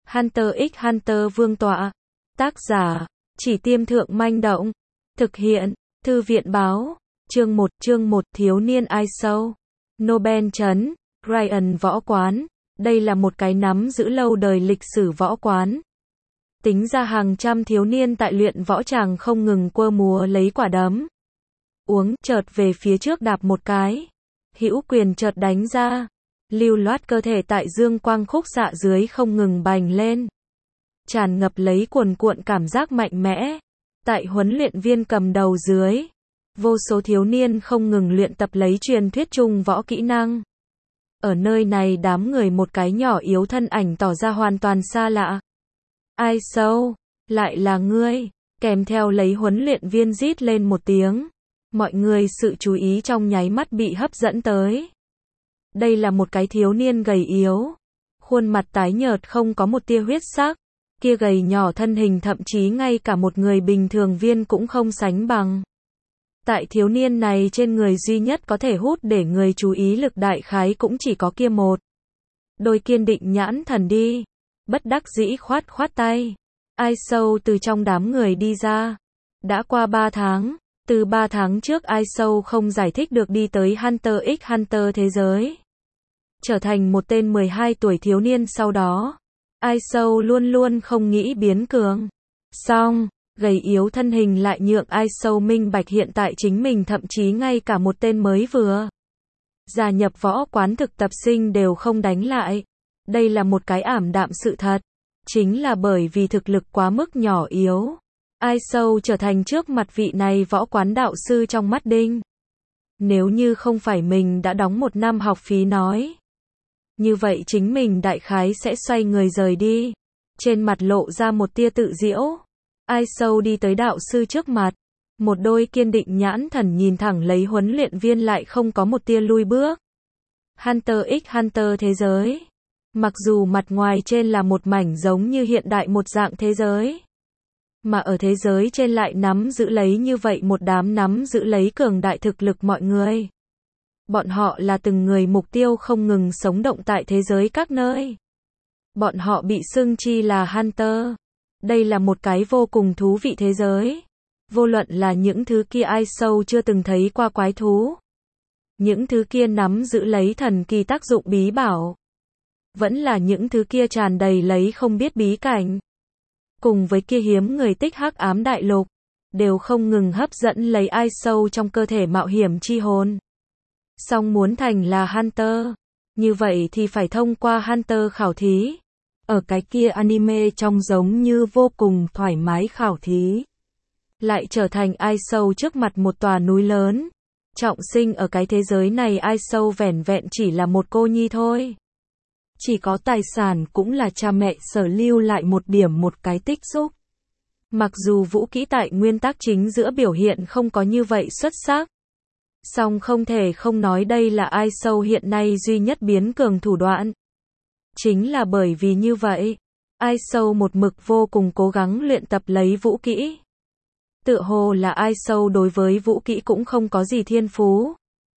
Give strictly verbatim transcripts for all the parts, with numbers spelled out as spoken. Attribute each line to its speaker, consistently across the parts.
Speaker 1: Hunter x Hunter Vương tọa. Tác giả, Chỉ Tiêm Thượng Manh Động. Thực hiện, Thư viện Báo. Chương một, chương một, thiếu niên ai sâu. Nobel trấn, Ryan võ quán. Đây là một cái nắm giữ lâu đời lịch sử võ quán. Tính ra hàng trăm thiếu niên tại luyện võ tràng không ngừng quơ múa lấy quả đấm. Uống, chợt về phía trước đạp một cái. Hữu quyền chợt đánh ra. Lưu loát cơ thể tại dương quang khúc xạ dưới không ngừng bành lên. Tràn ngập lấy cuồn cuộn cảm giác mạnh mẽ. Tại huấn luyện viên cầm đầu dưới. Vô số thiếu niên không ngừng luyện tập lấy truyền thuyết chung võ kỹ năng. Ở nơi này đám người một cái nhỏ yếu thân ảnh tỏ ra hoàn toàn xa lạ. Ai sâu, lại là ngươi, kèm theo lấy huấn luyện viên rít lên một tiếng. Mọi người sự chú ý trong nháy mắt bị hấp dẫn tới. Đây là một cái thiếu niên gầy yếu. Khuôn mặt tái nhợt không có một tia huyết sắc. Kia gầy nhỏ thân hình thậm chí ngay cả một người bình thường viên cũng không sánh bằng. Tại thiếu niên này trên người duy nhất có thể hút để người chú ý lực đại khái cũng chỉ có kia một. Đôi kiên định nhãn thần đi. Bất đắc dĩ khoát khoát tay. Ai sâu từ trong đám người đi ra. Đã qua ba tháng. Từ ba tháng trước ai sâu không giải thích được đi tới Hunter x Hunter thế giới. Trở thành một tên mười hai tuổi thiếu niên sau đó. Ai sâu luôn luôn không nghĩ biến cường. Xong, gầy yếu thân hình lại nhượng ai sâu minh bạch hiện tại chính mình thậm chí ngay cả một tên mới vừa gia nhập võ quán thực tập sinh đều không đánh lại. Đây là một cái ảm đạm sự thật. Chính là bởi vì thực lực quá mức nhỏ yếu. Ai sâu trở thành trước mặt vị này võ quán đạo sư trong mắt đinh. Nếu như không phải mình đã đóng một năm học phí nói. Như vậy chính mình đại khái sẽ xoay người rời đi. Trên mặt lộ ra một tia tự giễu. Ai sâu đi tới đạo sư trước mặt. Một đôi kiên định nhãn thần nhìn thẳng lấy huấn luyện viên lại không có một tia lui bước. Hunter x Hunter thế giới. Mặc dù mặt ngoài trên là một mảnh giống như hiện đại một dạng thế giới. Mà ở thế giới trên lại nắm giữ lấy như vậy một đám nắm giữ lấy cường đại thực lực mọi người. Bọn họ là từng người mục tiêu không ngừng sống động tại thế giới các nơi. Bọn họ bị xưng chi là Hunter. Đây là một cái vô cùng thú vị thế giới. Vô luận là những thứ kia ai sâu chưa từng thấy qua quái thú. Những thứ kia nắm giữ lấy thần kỳ tác dụng bí bảo. Vẫn là những thứ kia tràn đầy lấy không biết bí cảnh. Cùng với kia hiếm người tích hắc ám đại lục. Đều không ngừng hấp dẫn lấy ai sâu trong cơ thể mạo hiểm chi hồn. Song muốn thành là Hunter. Như vậy thì phải thông qua Hunter khảo thí. Ở cái kia anime trong giống như vô cùng thoải mái khảo thí. Lại trở thành ai sâu trước mặt một tòa núi lớn. Trọng sinh ở cái thế giới này ai sâu vẻn vẹn chỉ là một cô nhi thôi. Chỉ có tài sản cũng là cha mẹ sở lưu lại một điểm một cái tích xúc. Mặc dù vũ kỹ tại nguyên tắc chính giữa biểu hiện không có như vậy xuất sắc. Song không thể không nói đây là ai sâu hiện nay duy nhất biến cường thủ đoạn. Chính là bởi vì như vậy, ai sâu một mực vô cùng cố gắng luyện tập lấy vũ kỹ. Tựa hồ là ai sâu đối với vũ kỹ cũng không có gì thiên phú.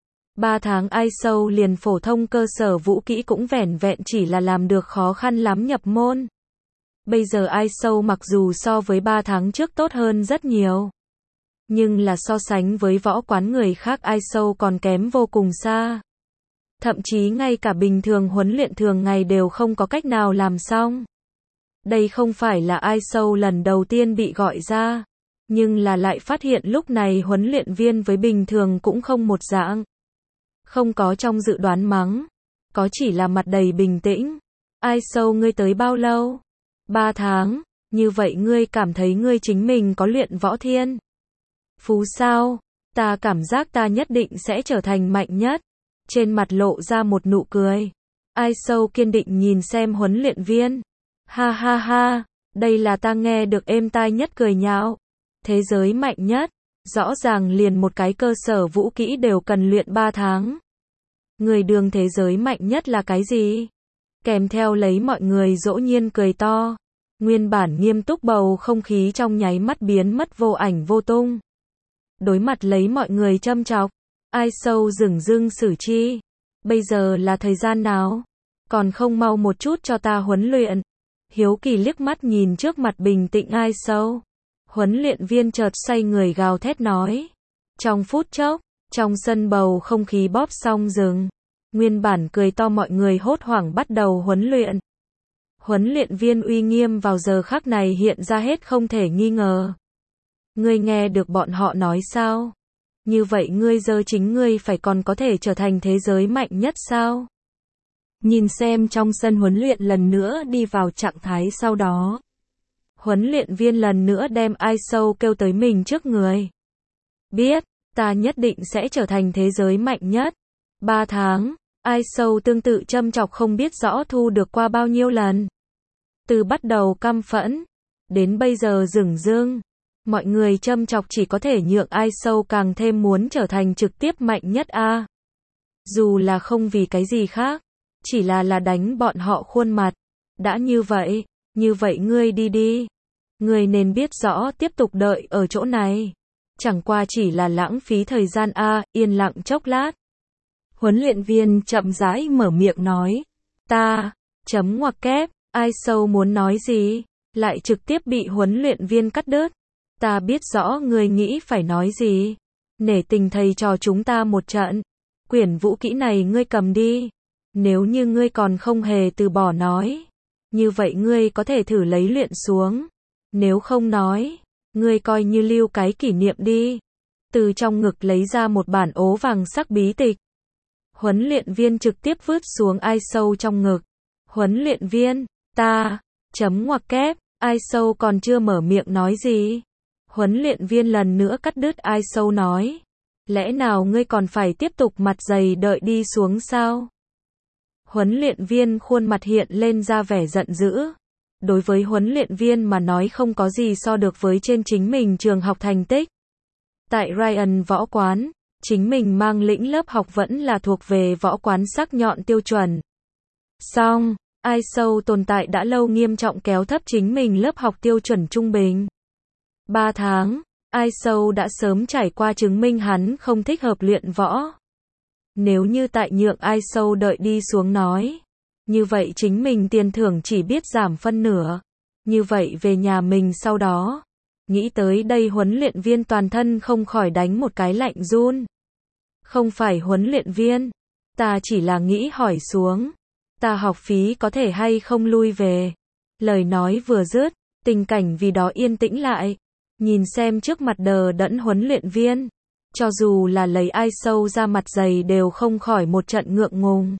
Speaker 1: Ba tháng ai sâu liền phổ thông cơ sở vũ kỹ cũng vẻn vẹn chỉ là làm được khó khăn lắm nhập môn. Bây giờ ai sâu mặc dù so với ba tháng trước tốt hơn rất nhiều. Nhưng là so sánh với võ quán người khác ai sâu còn kém vô cùng xa. Thậm chí ngay cả bình thường huấn luyện thường ngày đều không có cách nào làm xong. Đây không phải là ai sâu lần đầu tiên bị gọi ra. Nhưng là lại phát hiện lúc này huấn luyện viên với bình thường cũng không một dạng. Không có trong dự đoán mắng. Có chỉ là mặt đầy bình tĩnh. Ai sâu ngươi tới bao lâu? Ba tháng. Như vậy ngươi cảm thấy ngươi chính mình có luyện võ thiên phú sao? Ta cảm giác ta nhất định sẽ trở thành mạnh nhất. Trên mặt lộ ra một nụ cười. Ai sâu kiên định nhìn xem huấn luyện viên. Ha ha ha, đây là ta nghe được êm tai nhất cười nhạo. Thế giới mạnh nhất. Rõ ràng liền một cái cơ sở vũ kỹ đều cần luyện ba tháng. Người đường thế giới mạnh nhất là cái gì? Kèm theo lấy mọi người dỗ nhiên cười to. Nguyên bản nghiêm túc bầu không khí trong nháy mắt biến mất vô ảnh vô tung. Đối mặt lấy mọi người châm chọc. Ai sâu dửng dưng xử chi. Bây giờ là thời gian nào? Còn không mau một chút cho ta huấn luyện. hiếu kỳ liếc mắt nhìn trước mặt bình tĩnh ai sâu. Huấn luyện viên chợt xoay người gào thét nói. Trong phút chốc, trong sân bầu không khí bóp xong dừng. Nguyên bản cười to mọi người hốt hoảng bắt đầu huấn luyện. Huấn luyện viên uy nghiêm vào giờ khắc này hiện ra hết không thể nghi ngờ. Ngươi nghe được bọn họ nói sao? Như vậy ngươi giờ chính ngươi phải còn có thể trở thành thế giới mạnh nhất sao? Nhìn xem trong sân huấn luyện lần nữa đi vào trạng thái sau đó. Huấn luyện viên lần nữa đem ai sâu kêu tới mình trước người. Biết, ta nhất định sẽ trở thành thế giới mạnh nhất. Ba tháng, ai sâu tương tự châm chọc không biết rõ thu được qua bao nhiêu lần. Từ bắt đầu căm phẫn, đến bây giờ dửng dưng. Mọi người châm chọc chỉ có thể nhượng ai sâu càng thêm muốn trở thành trực tiếp mạnh nhất a. Dù là không vì cái gì khác, chỉ là là đánh bọn họ khuôn mặt. Đã như vậy, như vậy ngươi đi đi. Ngươi nên biết rõ tiếp tục đợi ở chỗ này. Chẳng qua chỉ là lãng phí thời gian a, yên lặng chốc lát. Huấn luyện viên chậm rãi mở miệng nói. Ta, chấm ngoặc kép, ai sâu muốn nói gì, lại trực tiếp bị huấn luyện viên cắt đứt. Ta biết rõ ngươi nghĩ phải nói gì. Nể tình thầy trò chúng ta một trận. Quyển vũ kỹ này ngươi cầm đi. Nếu như ngươi còn không hề từ bỏ nói. Như vậy ngươi có thể thử lấy luyện xuống. Nếu không nói, ngươi coi như lưu cái kỷ niệm đi. Từ trong ngực lấy ra một bản ố vàng sắc bí tịch. Huấn luyện viên trực tiếp vứt xuống ai sâu trong ngực. Huấn luyện viên, ta, chấm ngoặc kép, ai sâu còn chưa mở miệng nói gì. Huấn luyện viên lần nữa cắt đứt ai sâu nói. Lẽ nào ngươi còn phải tiếp tục mặt dày đợi đi xuống sao? Huấn luyện viên khuôn mặt hiện lên ra vẻ giận dữ. Đối với huấn luyện viên mà nói không có gì so được với trên chính mình trường học thành tích. Tại Ryan võ quán, chính mình mang lĩnh lớp học vẫn là thuộc về võ quán sắc nhọn tiêu chuẩn. Song, ai sâu tồn tại đã lâu nghiêm trọng kéo thấp chính mình lớp học tiêu chuẩn trung bình. Ba tháng, ai sâu đã sớm trải qua chứng minh hắn không thích hợp luyện võ. Nếu như tại nhượng ai sâu đợi đi xuống nói. Như vậy chính mình tiền thưởng chỉ biết giảm phân nửa. Như vậy về nhà mình sau đó. Nghĩ tới đây huấn luyện viên toàn thân không khỏi đánh một cái lạnh run. Không phải huấn luyện viên. Ta chỉ là nghĩ hỏi xuống. Ta học phí có thể hay không lui về. Lời nói vừa dứt, tình cảnh vì đó yên tĩnh lại. Nhìn xem trước mặt đờ đẫn huấn luyện viên. Cho dù là lấy ai sâu ra mặt dày đều không khỏi một trận ngượng ngùng.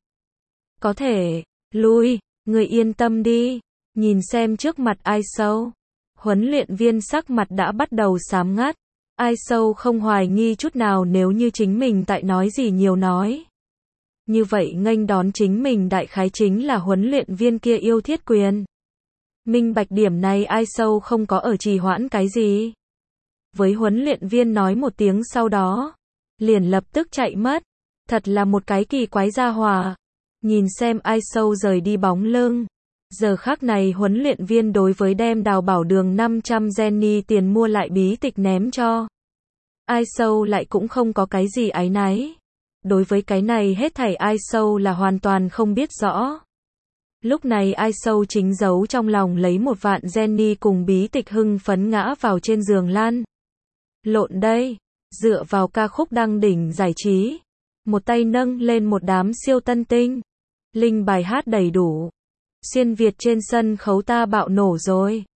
Speaker 1: Có thể, lui, người yên tâm đi. Nhìn xem trước mặt ai sâu. Huấn luyện viên sắc mặt đã bắt đầu xám ngắt. Ai sâu không hoài nghi chút nào nếu như chính mình tại nói gì nhiều nói. Như vậy nghênh đón chính mình đại khái chính là huấn luyện viên kia yêu thiết quyền. Minh bạch điểm này ai sâu không có ở trì hoãn cái gì. Với huấn luyện viên nói một tiếng sau đó. Liền lập tức chạy mất. Thật là một cái kỳ quái gia hỏa. Nhìn xem ai sâu rời đi bóng lưng. Giờ khắc này huấn luyện viên đối với đem đào bảo đường năm trăm Jenny tiền mua lại bí tịch ném cho. Ai sâu lại cũng không có cái gì áy náy. Đối với cái này hết thảy ai sâu là hoàn toàn không biết rõ. Lúc này ai sâu chính giấu trong lòng lấy một vạn Jenny cùng bí tịch hưng phấn ngã vào trên giường lăn. Lộn đây, dựa vào ca khúc đăng đỉnh giải trí. Một tay nâng lên một đám siêu tân tinh. Linh bài hát đầy đủ. Xuyên Việt trên sân khấu ta bạo nổ rồi.